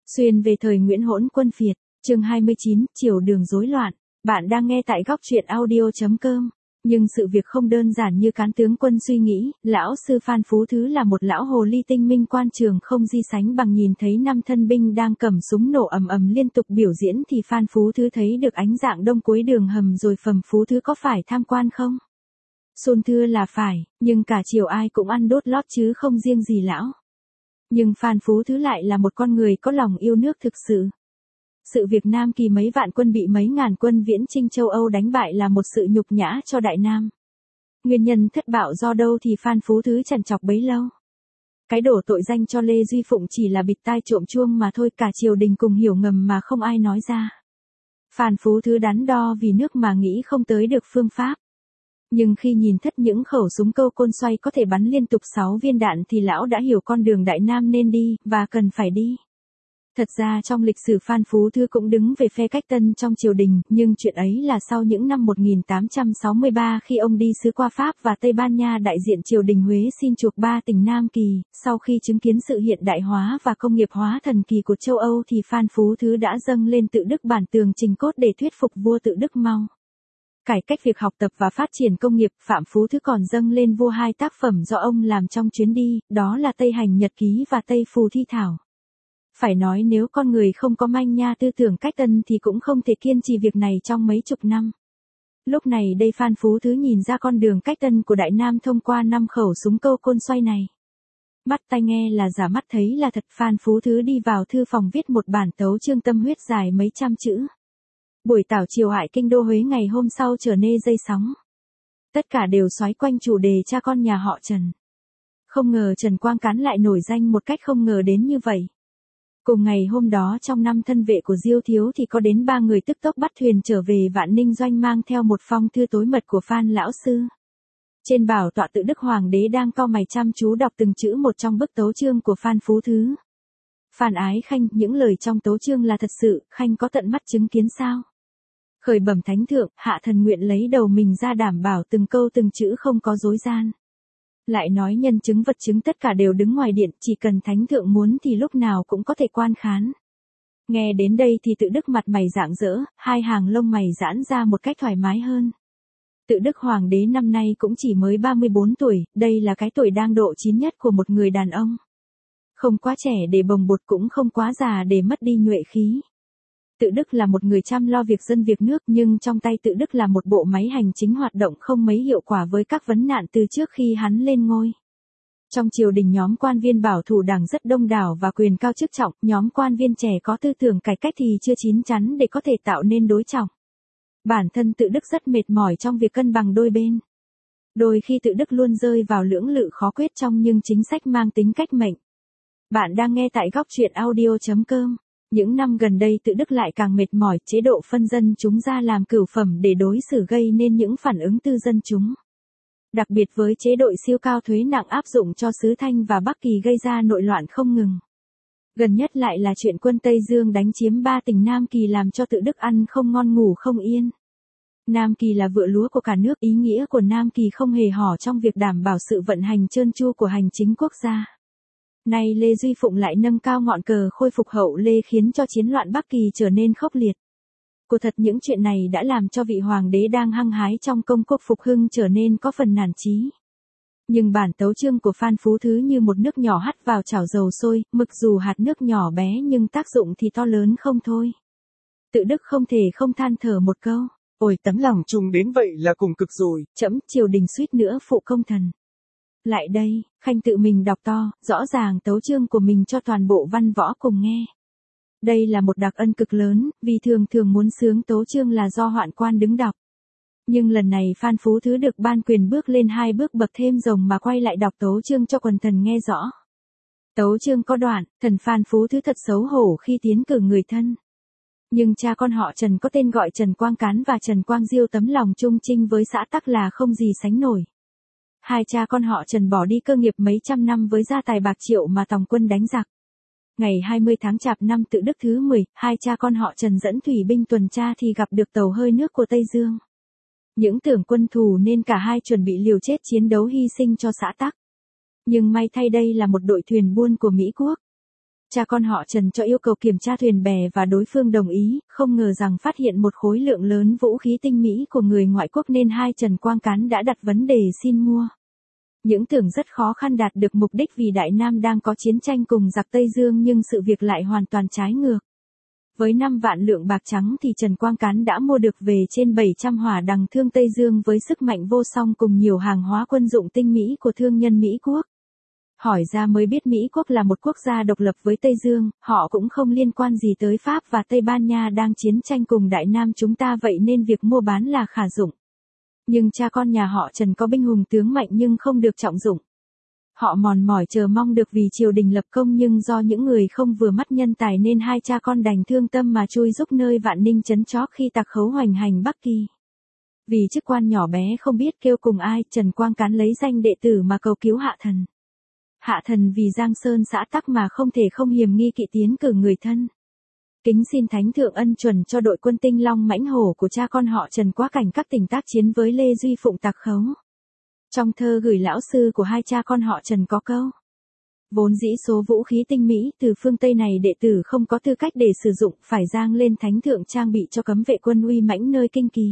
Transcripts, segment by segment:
Xuyên về thời Nguyễn Hỗn Quân Phiệt, chương 29, Triều đường rối loạn. Bạn đang nghe tại góc truyện audio.com. Nhưng sự việc không đơn giản như cán tướng quân suy nghĩ, lão sư Phan Phú Thứ là một lão hồ ly tinh minh quan trường không di sánh bằng. Nhìn thấy 5 thân binh đang cầm súng nổ ầm ầm liên tục biểu diễn thì Phan Phú Thứ thấy được ánh dạng đông cuối đường hầm rồi. Phẩm Phú Thứ có phải tham quan không? Xôn thưa là phải, nhưng cả triều ai cũng ăn đốt lót chứ không riêng gì lão. Nhưng Phan Phú Thứ lại là một con người có lòng yêu nước thực sự. Sự việc Nam Kỳ mấy vạn quân bị mấy ngàn quân viễn chinh châu Âu đánh bại là một sự nhục nhã cho Đại Nam. Nguyên nhân thất bạo do đâu thì Phan Phú Thứ trằn trọc bấy lâu. Cái đổ tội danh cho Lê Duy Phụng chỉ là bịt tai trộm chuông mà thôi, cả triều đình cùng hiểu ngầm mà không ai nói ra. Phan Phú Thứ đắn đo vì nước mà nghĩ không tới được phương pháp. Nhưng khi nhìn thất những khẩu súng câu côn xoay có thể bắn liên tục 6 viên đạn thì lão đã hiểu con đường Đại Nam nên đi, và cần phải đi. Thật ra trong lịch sử Phan Phú Thứ cũng đứng về phe Cách Tân trong triều đình, nhưng chuyện ấy là sau những năm 1863 khi ông đi sứ qua Pháp và Tây Ban Nha đại diện triều đình Huế xin chuộc 3 tỉnh Nam Kỳ. Sau khi chứng kiến sự hiện đại hóa và công nghiệp hóa thần kỳ của châu Âu thì Phan Phú Thứ đã dâng lên Tự Đức bản tường trình cốt để thuyết phục vua Tự Đức mau cải cách việc học tập và phát triển công nghiệp. Phạm Phú Thứ còn dâng lên vua 2 tác phẩm do ông làm trong chuyến đi, đó là Tây Hành Nhật Ký và Tây Phù Thi Thảo. Phải nói nếu con người không có manh nha tư tưởng Cách Tân thì cũng không thể kiên trì việc này trong mấy chục năm. Lúc này đây Phan Phú Thứ nhìn ra con đường Cách Tân của Đại Nam thông qua 5 khẩu súng câu côn xoay này. Mắt tai nghe là giả, mắt thấy là thật. Phan Phú Thứ đi vào thư phòng viết một bản tấu chương tâm huyết dài mấy trăm chữ. Buổi tảo triều hại kinh đô Huế ngày hôm sau trở nên dây sóng. Tất cả đều xoáy quanh chủ đề cha con nhà họ Trần. Không ngờ Trần Quang Cán lại nổi danh một cách không ngờ đến như vậy. Cùng ngày hôm đó trong 5 thân vệ của Diêu Thiếu thì có đến 3 người tức tốc bắt thuyền trở về Vạn Ninh Doanh mang theo một phong thư tối mật của Phan lão sư. Trên bảo tọa Tự Đức Hoàng đế đang cau mày chăm chú đọc từng chữ một trong bức tấu chương của Phan Phú Thứ. Phan Ái Khanh, những lời trong tấu chương là thật sự, Khanh có tận mắt chứng kiến sao? Khởi bẩm thánh thượng, hạ thần nguyện lấy đầu mình ra đảm bảo từng câu từng chữ không có dối gian. Lại nói nhân chứng vật chứng tất cả đều đứng ngoài điện, chỉ cần thánh thượng muốn thì lúc nào cũng có thể quan khán. Nghe đến đây thì Tự Đức mặt mày rạng rỡ, 2 hàng lông mày giãn ra một cách thoải mái hơn. Tự Đức Hoàng đế năm nay cũng chỉ mới 34 tuổi, đây là cái tuổi đang độ chín nhất của một người đàn ông. Không quá trẻ để bồng bột cũng không quá già để mất đi nhuệ khí. Tự Đức là một người chăm lo việc dân việc nước, nhưng trong tay Tự Đức là một bộ máy hành chính hoạt động không mấy hiệu quả với các vấn nạn từ trước khi hắn lên ngôi. Trong triều đình nhóm quan viên bảo thủ đảng rất đông đảo và quyền cao chức trọng, nhóm quan viên trẻ có tư tưởng cải cách thì chưa chín chắn để có thể tạo nên đối trọng. Bản thân Tự Đức rất mệt mỏi trong việc cân bằng đôi bên. Đôi khi Tự Đức luôn rơi vào lưỡng lự khó quyết trong những chính sách mang tính cách mệnh. Bạn đang nghe tại góc truyện audio.com. Những năm gần đây Tự Đức lại càng mệt mỏi, chế độ phân dân chúng ra làm cửu phẩm để đối xử gây nên những phản ứng tư dân chúng. Đặc biệt với chế độ siêu cao thuế nặng áp dụng cho xứ Thanh và Bắc Kỳ gây ra nội loạn không ngừng. Gần nhất lại là chuyện quân Tây Dương đánh chiếm 3 tỉnh Nam Kỳ làm cho Tự Đức ăn không ngon ngủ không yên. Nam Kỳ là vựa lúa của cả nước, ý nghĩa của Nam Kỳ không hề hỏ trong việc đảm bảo sự vận hành trơn tru của hành chính quốc gia. Nay Lê Duy Phụng lại nâng cao ngọn cờ khôi phục hậu Lê khiến cho chiến loạn Bắc Kỳ trở nên khốc liệt. Quả thật những chuyện này đã làm cho vị hoàng đế đang hăng hái trong công cuộc phục hưng trở nên có phần nản chí. Nhưng bản tấu chương của Phan Phú Thứ như một nước nhỏ hắt vào chảo dầu sôi, mặc dù hạt nước nhỏ bé nhưng tác dụng thì to lớn không thôi. Tự Đức không thể không than thở một câu. Ôi tấm lòng chung đến vậy là cùng cực rồi. Trẫm triều đình suýt nữa phụ công thần. Lại đây, Khanh tự mình đọc to, rõ ràng tấu chương của mình cho toàn bộ văn võ cùng nghe. Đây là một đặc ân cực lớn, vì thường muốn sướng tấu chương là do hoạn quan đứng đọc. Nhưng lần này Phan Phú Thứ được ban quyền bước lên 2 bước bậc thêm rồng mà quay lại đọc tấu chương cho quần thần nghe rõ. Tấu chương có đoạn, thần Phan Phú Thứ thật xấu hổ khi tiến cử người thân. Nhưng cha con họ Trần có tên gọi Trần Quang Cán và Trần Quang Diêu tấm lòng trung trinh với xã tắc là không gì sánh nổi. 2 cha con họ Trần bỏ đi cơ nghiệp mấy trăm năm với gia tài bạc triệu mà tòng quân đánh giặc. Ngày 20 tháng Chạp năm Tự Đức thứ 10, 2 cha con họ Trần dẫn thủy binh tuần tra thì gặp được tàu hơi nước của Tây Dương. Những tưởng quân thù nên cả hai chuẩn bị liều chết chiến đấu hy sinh cho xã tắc. Nhưng may thay đây là một đội thuyền buôn của Mỹ Quốc. Cha con họ Trần cho yêu cầu kiểm tra thuyền bè và đối phương đồng ý, không ngờ rằng phát hiện một khối lượng lớn vũ khí tinh mỹ của người ngoại quốc nên hai Trần Quang Cán đã đặt vấn đề xin mua. Những tưởng rất khó khăn đạt được mục đích vì Đại Nam đang có chiến tranh cùng giặc Tây Dương nhưng sự việc lại hoàn toàn trái ngược. Với 5 vạn lượng bạc trắng thì Trần Quang Cán đã mua được về trên 700 hỏa đằng thương Tây Dương với sức mạnh vô song cùng nhiều hàng hóa quân dụng tinh mỹ của thương nhân Mỹ Quốc. Hỏi ra mới biết Mỹ Quốc là một quốc gia độc lập với Tây Dương, họ cũng không liên quan gì tới Pháp và Tây Ban Nha đang chiến tranh cùng Đại Nam chúng ta vậy nên việc mua bán là khả dụng. Nhưng cha con nhà họ Trần có binh hùng tướng mạnh nhưng không được trọng dụng. Họ mòn mỏi chờ mong được vì triều đình lập công nhưng do những người không vừa mắt nhân tài nên hai cha con đành thương tâm mà chui giúp nơi Vạn Ninh trấn chót khi tặc khấu hoành hành Bắc Kỳ. Vì chức quan nhỏ bé không biết kêu cùng ai, Trần Quang Cán lấy danh đệ tử mà cầu cứu Hạ Thần. Hạ Thần vì Giang Sơn xã tắc mà không thể không hiềm nghi kỵ tiến cử người thân. Kính xin Thánh Thượng ân chuẩn cho đội quân Tinh Long Mãnh Hổ của cha con họ Trần quá cảnh các tình tác chiến với Lê Duy Phụng tặc khấu. Trong thơ gửi lão sư của hai cha con họ Trần có câu: vốn dĩ số vũ khí tinh mỹ từ phương Tây này đệ tử không có tư cách để sử dụng, phải dang lên Thánh Thượng trang bị cho cấm vệ quân uy mãnh nơi Kinh Kỳ.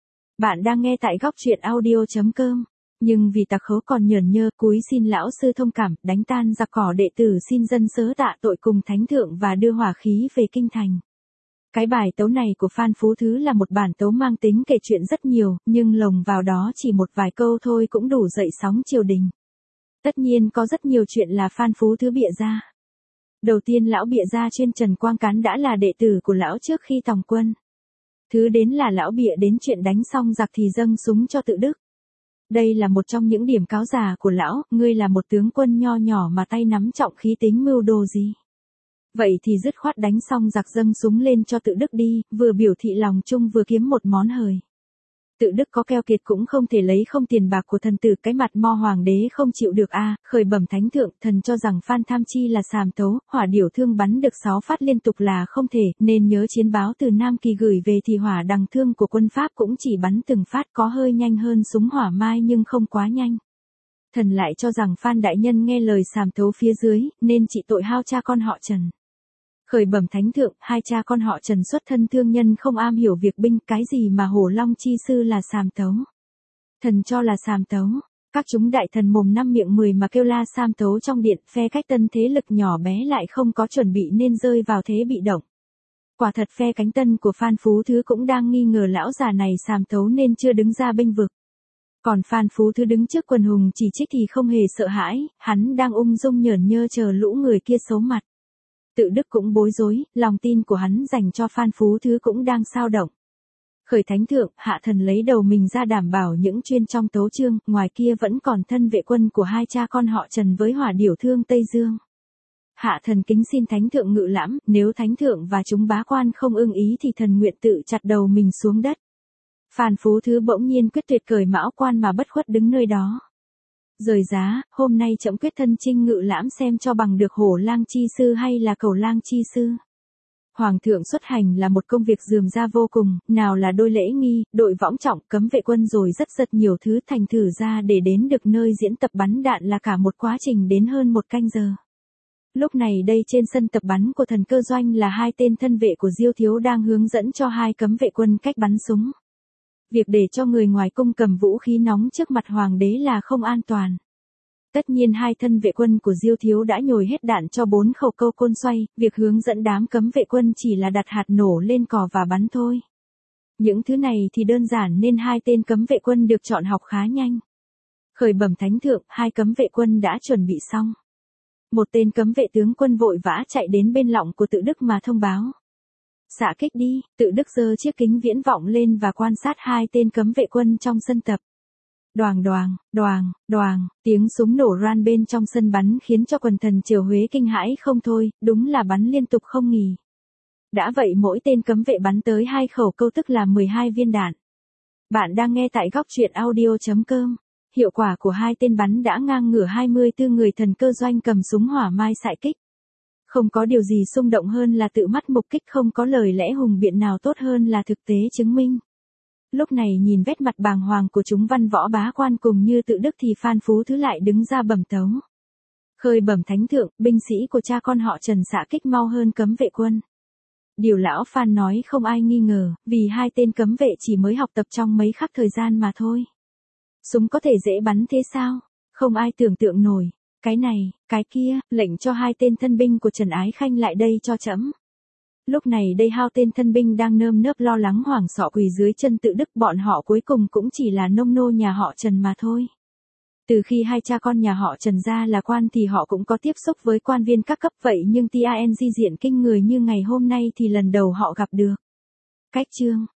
Bạn đang nghe tại góc truyện audio.com. Nhưng vì tặc khấu còn nhởn nhơ, cúi xin lão sư thông cảm, đánh tan giặc cỏ đệ tử xin dân sớ tạ tội cùng Thánh Thượng và đưa hỏa khí về kinh thành. Cái bài tấu này của Phan Phú Thứ là một bản tấu mang tính kể chuyện rất nhiều, nhưng lồng vào đó chỉ một vài câu thôi cũng đủ dậy sóng triều đình. Tất nhiên có rất nhiều chuyện là Phan Phú Thứ bịa ra. Đầu tiên lão bịa ra chuyên Trần Quang Cán đã là đệ tử của lão trước khi tòng quân. Thứ đến là lão bịa đến chuyện đánh xong giặc thì dâng súng cho Tự Đức. Đây là một trong những điểm cáo già của lão, ngươi là một tướng quân nho nhỏ mà tay nắm trọng khí tính mưu đồ gì. Vậy thì dứt khoát đánh xong giặc dâng súng lên cho Tự Đức đi, vừa biểu thị lòng chung vừa kiếm một món hời. Tự Đức có keo kiệt cũng không thể lấy không tiền bạc của thần tử, cái mặt mo hoàng đế không chịu được khởi bẩm Thánh Thượng, thần cho rằng Phan Tham Chi là sàm tấu, hỏa điểu thương bắn được 6 phát liên tục là không thể, nên nhớ chiến báo từ Nam Kỳ gửi về thì hỏa đằng thương của quân Pháp cũng chỉ bắn từng phát, có hơi nhanh hơn súng hỏa mai nhưng không quá nhanh. Thần lại cho rằng Phan đại nhân nghe lời sàm tấu phía dưới, nên trị tội hao cha con họ Trần. Khởi bẩm Thánh Thượng, hai cha con họ Trần xuất thân thương nhân không am hiểu việc binh, cái gì mà Hổ Long chi sư là sàm tấu. Thần cho là sàm tấu, các chúng đại thần mồm năm miệng 10 mà kêu la sàm tấu trong điện, phe cách tân thế lực nhỏ bé lại không có chuẩn bị nên rơi vào thế bị động. Quả thật phe cánh tân của Phan Phú Thứ cũng đang nghi ngờ lão già này sàm tấu nên chưa đứng ra bênh vực. Còn Phan Phú Thứ đứng trước quần hùng chỉ trích thì không hề sợ hãi, hắn đang ung dung nhởn nhơ chờ lũ người kia xấu mặt. Tự Đức cũng bối rối, lòng tin của hắn dành cho Phan Phú Thứ cũng đang xao động. Khởi Thánh Thượng, Hạ Thần lấy đầu mình ra đảm bảo những chuyên trong tấu chương, ngoài kia vẫn còn thân vệ quân của hai cha con họ Trần với hỏa điểu thương Tây Dương. Hạ Thần kính xin Thánh Thượng ngự lãm, nếu Thánh Thượng và chúng bá quan không ưng ý thì thần nguyện tự chặt đầu mình xuống đất. Phan Phú Thứ bỗng nhiên quyết tuyệt cởi mão quan mà bất khuất đứng nơi đó. Rời giá, hôm nay trẫm quyết thân chinh ngự lãm xem cho bằng được Hổ Lang chi sư hay là Cầu Lang chi sư. Hoàng thượng xuất hành là một công việc rườm ra vô cùng, nào là đôi lễ nghi, đội võng trọng, cấm vệ quân rồi rất nhiều thứ, thành thử ra để đến được nơi diễn tập bắn đạn là cả một quá trình đến hơn 1 canh giờ. Lúc này đây trên sân tập bắn của Thần Cơ Doanh là 2 tên thân vệ của Diêu Thiếu đang hướng dẫn cho 2 cấm vệ quân cách bắn súng. Việc để cho người ngoài cung cầm vũ khí nóng trước mặt hoàng đế là không an toàn. Tất nhiên 2 thân vệ quân của Diêu Thiếu đã nhồi hết đạn cho 4 khẩu câu côn xoay, việc hướng dẫn đám cấm vệ quân chỉ là đặt hạt nổ lên cò và bắn thôi. Những thứ này thì đơn giản nên 2 tên cấm vệ quân được chọn học khá nhanh. Khởi bẩm Thánh Thượng, 2 cấm vệ quân đã chuẩn bị xong. Một tên cấm vệ tướng quân vội vã chạy đến bên lọng của Tự Đức mà thông báo. Xạ kích đi, Tự Đức giơ chiếc kính viễn vọng lên và quan sát 2 tên cấm vệ quân trong sân tập. Đoàng đoàng, đoàng, đoàng, tiếng súng nổ ran bên trong sân bắn khiến cho quần thần Triều Huế kinh hãi không thôi, đúng là bắn liên tục không nghỉ. Đã vậy mỗi tên cấm vệ bắn tới 2 khẩu câu tức là 12 viên đạn. Bạn đang nghe tại góc truyện audio.com. Hiệu quả của 2 tên bắn đã ngang ngửa 24 người Thần Cơ Doanh cầm súng hỏa mai xạ kích. Không có điều gì xung động hơn là tự mắt mục kích, không có lời lẽ hùng biện nào tốt hơn là thực tế chứng minh. Lúc này nhìn vết mặt bàng hoàng của chúng văn võ bá quan cùng như Tự Đức thì Phan Phú Thứ lại đứng ra bẩm tấu. Khơi bẩm thánh thượng, binh sĩ của cha con họ Trần xạ kích mau hơn cấm vệ quân. Điều lão Phan nói không ai nghi ngờ, vì hai tên cấm vệ chỉ mới học tập trong mấy khắc thời gian mà thôi. Súng có thể dễ bắn thế sao? Không ai tưởng tượng nổi. Cái này, cái kia, lệnh cho hai tên thân binh của Trần Ái Khanh lại đây cho trẫm. Lúc này đây hao tên thân binh đang nơm nớp lo lắng hoảng sợ quỳ dưới chân tự đức, bọn họ cuối cùng cũng chỉ là nông nô nhà họ Trần mà thôi. Từ khi hai cha con nhà họ Trần ra là quan thì họ cũng có tiếp xúc với quan viên các cấp vậy, nhưng TANG diện kinh người như ngày hôm nay thì lần đầu họ gặp được. Cách chương